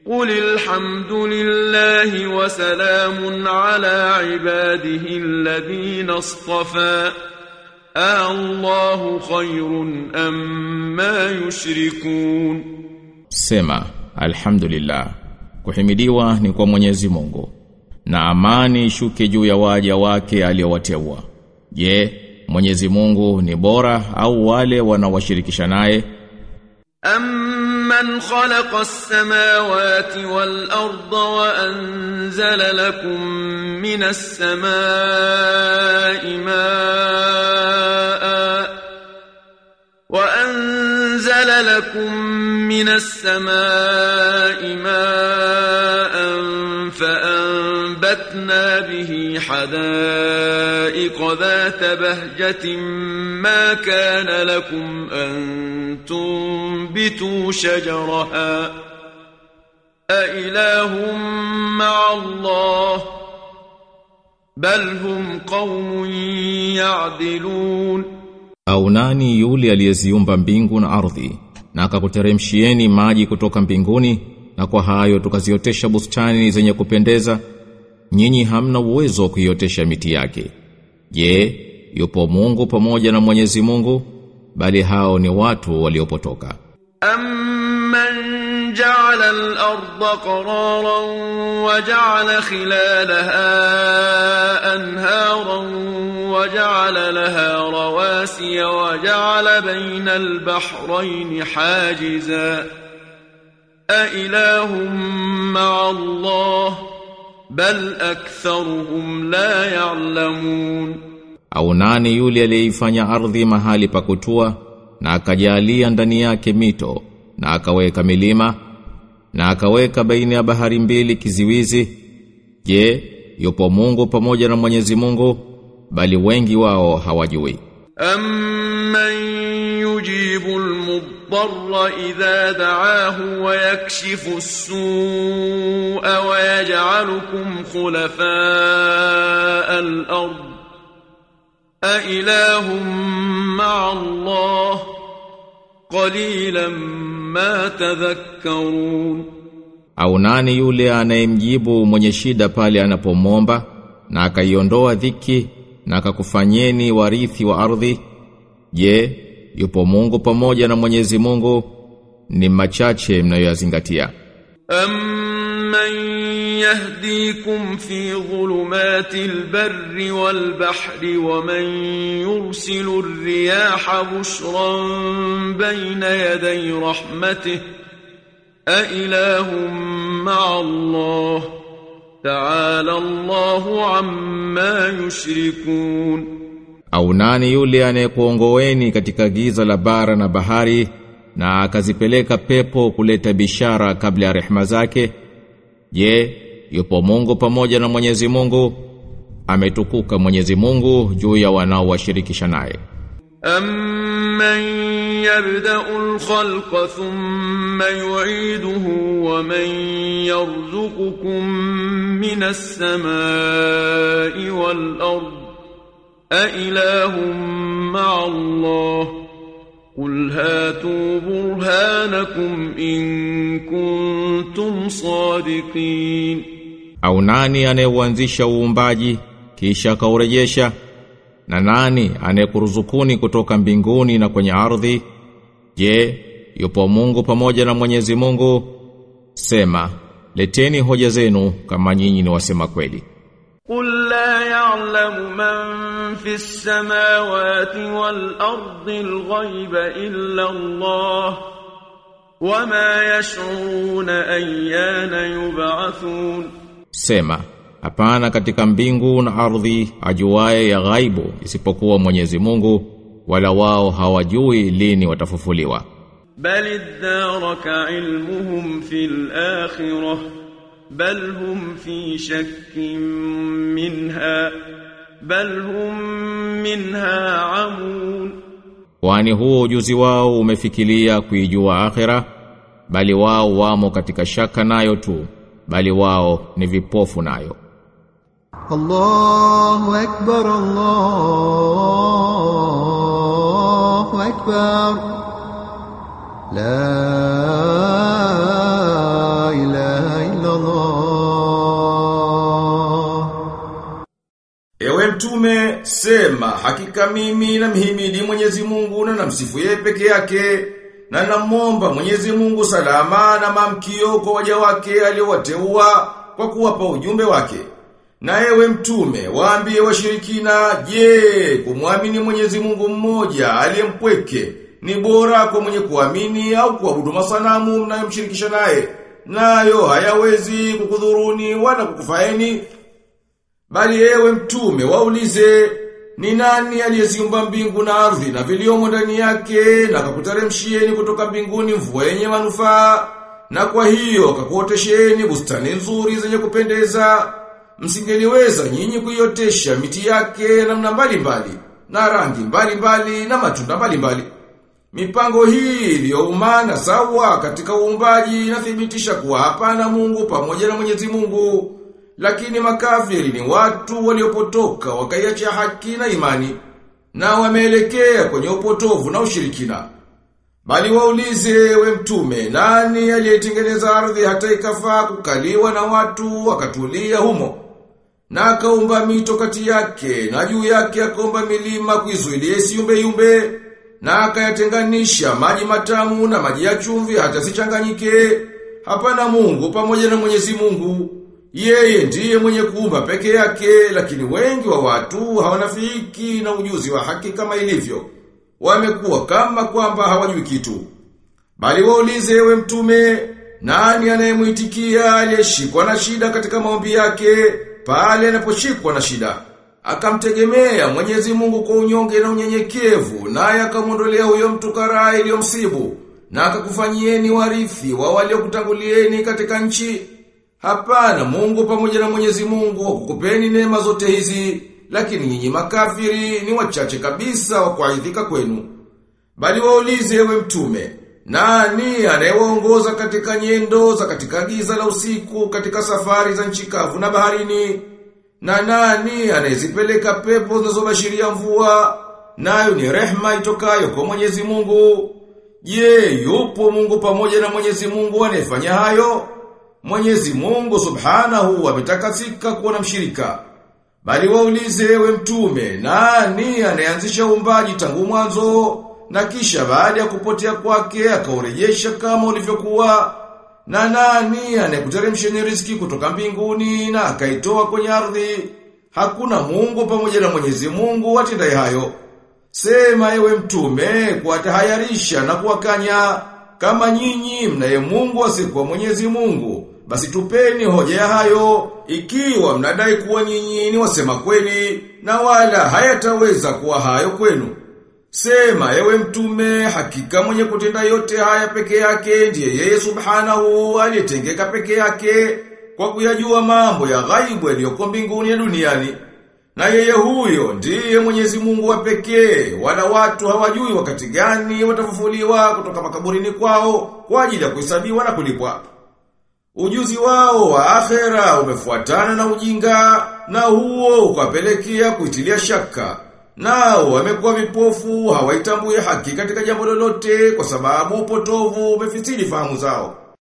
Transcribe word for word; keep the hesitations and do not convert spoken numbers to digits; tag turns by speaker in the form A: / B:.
A: قل الحمد لله وسلام على عباده الذين اصطفى الله خير أم ما يشركون.
B: Sema alhamdulillah, kuhimidiwa ni kwa Mwenyezi Mungu, na amani shuke juu ya waja wake aliowateua. Je, Mwenyezi Mungu ni bora au wale wanawashirikisha naye?
A: أَمَّنْ خَلَقَ السَّمَاوَاتِ وَالْأَرْضَ وَأَنزَلَ لَكُم مِّنَ السَّمَاءِ مَاءً وَأَنزَلَ لَكُم مِّنَ السَّمَاءِ مَاءً فَأَنبَتْنَا بِهِ حَدَائِقَ ذَاتَ بَهْجَةٍ مَا كَانَ لَكُمْ أَن تنبتوا شجرها أإله مع الله بل هم قوم يعدلون.
B: Au nani yule aliyeziumba mbingu na ardhi na akakuteremshieni maji kutoka mbinguni na kwa hayo tukaziotesha bustani zenye kupendeza? Nyinyi hamna uwezo wa kuiotesha miti yake. Je, yupo Mungu pamoja na Mwenyezi Mungu? Bali hao ni watu waliopotoka.
A: Amman ja'ala al-ardha qararan wa ja'ala khilalaha anharan wa ja'ala laha rawasiya wa ja'ala bayna al-bahrayn hajiza a ilahum ma'a Allah bal aktharuhum la ya'lamun.
B: Au nani yule aliyeifanya ardhi mahali pa kutua na akajalia ndani yake mito na akaweka milima na akaweka baina ya bahari mbili kiziwizi? Je, yupo Mungu pamoja na Mwenyezi Mungu? Bali wengi wao hawajui.
A: Amman yujibu al-muddarra idha da'ahu wa yakshifu as-su'a wa yaj'alukum khulafa'a al-ard أإله مع الله قليلا ما تذكرون.
B: Au nani yule anayemjibu mwenye shida pale anapomwomba na akaiondoa dhiki na akakufanyeni warithi wa ardhi? Je, yupo Mungu pamoja na Mwenyezi Mungu? Ni machache mnayoyazingatia.
A: أَمَّنْ يَهْدِيكُمْ فِي ظُلُمَاتِ الْبَرِّ وَالْبَحْرِ وَمَنْ يُرْسِلُ الرِّيَاحَ بُشْرًا بَيْنَ يَدَيْ رَحْمَتِهِ أَإِلَهٌ مَّعَ اللَّهِ تَعَالَى اللَّهُ عَمَّا يُشْرِكُونَ.
B: Au nani yule anayekuongoeni katika giza la bara na bahari na akazipeleka pepo kuleta bishara kabla ya rehema zake? Je, yupo Mungu pamoja na Mwenyezi Mungu? Ametukuka Mwenyezi Mungu juu ya wanaowashirikisha naye.
A: Amman yabda'ul khalqa thumma yu'iduhu wa man yarzuqukum minas samaa'i wal ard a ilahum ma'a Allah قل هاتوا برهانكم إن كنتم صادقين.
B: Au nani anayeuanzisha uumbaji kisha akaurejesha? Na nani anayekuruzukuni kutoka mbinguni na kwenye ardhi? Je, yupo Mungu pamoja na Mwenyezi Mungu? Sema, leteni hoja zenu kama nyinyi ni wasema kweli.
A: قل لا يعلم من في السماوات والأرض الغيب إلا الله وما يشعرون أيان يبعثون.
B: Sema, hapana katika mbingu na ardhi ajuaye ya ghaibu isipokuwa Mwenyezi Mungu, wala wao hawajui lini watafufuliwa.
A: بل ادارك علمهم في الآخرة بل هم في شك منها بل هم منها عمون.
B: Kwani huo ujuzi wao umefikiria kuijua akhira, bali wao wamo katika shaka nayo tu, bali wao ni vipofu nayo.
C: Allahu akbar, Allahu akbar, la ilaha الله.
D: Ewe mtume, sema hakika mimi namhimidi Mwenyezi Mungu na namsifu yeye peke yake, na namwomba Mwenyezi Mungu salama na mamkio kwa waja wake aliowateua kwa kuwapa ujumbe wake. Na ewe mtume, waambie washirikina, je, kumwamini Mwenyezi Mungu mmoja aliyempweke ni bora kwa mwenye kuamini au kuabudu masanamu mnayomshirikisha naye? Nayo hayawezi kukudhuruni wala kukufaeni. Bali ewe mtume, waulize, ni nani aliyeziumba mbingu na ardhi na viliomo ndani yake, na akakuteremshieni kutoka mbinguni mvua yenye manufaa, na kwa hiyo akakuotesheni bustani nzuri zenye kupendeza? Msingeliweza nyinyi kuiotesha miti yake namna mbalimbali, na rangi mbalimbali na matunda mbalimbali. Mipango hii iliyoumana sawa katika uumbaji inathibitisha kuwa hapana Mungu pamoja na Mwenyezi Mungu. Lakini makafiri ni watu waliopotoka wakaiacha haki na imani, na wameelekea kwenye upotovu na ushirikina. Bali waulize, we mtume, nani aliyetengeneza ardhi hata ikafaa kukaliwa na watu wakatulia humo? Na akaumba mito kati yake, na juu yake akaumba milima kuizuilia isiumbe yumbe, na akayatenganisha maji matamu na maji ya chumvi hata sichanganyike. Hapana Mungu pamoja na Mwenyezi Mungu. Yeye ndiye mwenye kuumba peke yake, lakini wengi wa watu hawanafiki na ujuzi wa haki kama ilivyo. Wamekuwa kama kwamba hawajui kitu. Bali waulize, we mtume, nani anayemuitikia aliyeshikwa na shida katika maombi yake pale anaposhikwa na shida? Akamtegemea Mwenyezi Mungu kwa unyonge na unyenyekevu, naye akamwondolea huyo mtu karaha iliyomsibu, na akakufanyieni warithi wa waliokutangulieni katika nchi. Hapana Mungu pamoja na Mwenyezi Mungu kukupeni neema zote hizi, lakini nyinyi makafiri ni wachache kabisa wa kuaidhika kwenu. Bali waulize, we mtume, nani anayewaongoza katika nyendo za katika giza la usiku, katika safari za nchi kavu na baharini? Na nani anayezipeleka pepo zinazobashiria mvua, nayo ni rehema itokayo kwa Mwenyezi Mungu? Je, yupo Mungu pamoja na Mwenyezi Mungu anayefanya hayo? Mwenyezi Mungu subhanahu ametakasika kuwa na mshirika. Bali waulize, we mtume, nani anayeanzisha uumbaji tangu mwanzo, na kisha baada ya kupotea kwake akaurejesha kama ulivyokuwa? Na nani anayekuteremsheni riziki kutoka mbinguni na akaitoa kwenye ardhi? Hakuna Mungu pamoja na Mwenyezi Mungu atendaye hayo. Sema ewe mtume, kuwatahayarisha na kuwakanya, kama nyinyi mnaye Mungu asiyekuwa Mwenyezi Mungu, basi tupeni hoja ya hayo, ikiwa mnadai kuwa nyinyi ni wasema kweli, na wala hayataweza kuwa hayo kwenu. Sema ewe mtume, hakika mwenye kutenda yote haya peke yake ndiye yeye subhanahu aliyetengeka peke yake, kwa kuyajua mambo ya ghaibu yaliyoko mbinguni na duniani. Na yeye huyo ndiye Mwenyezi Mungu wa pekee, wala watu hawajui wakati gani watafufuliwa kutoka makaburini kwao kwa ajili ya kuhesabiwa na kulipwa. Ujuzi wao wa akhera umefuatana na ujinga, na huo ukapelekea kuitilia shaka. Nao wamekuwa vipofu, hawaitambui haki katika jambo lolote kwa sababu upotovu umefitili fahamu zao.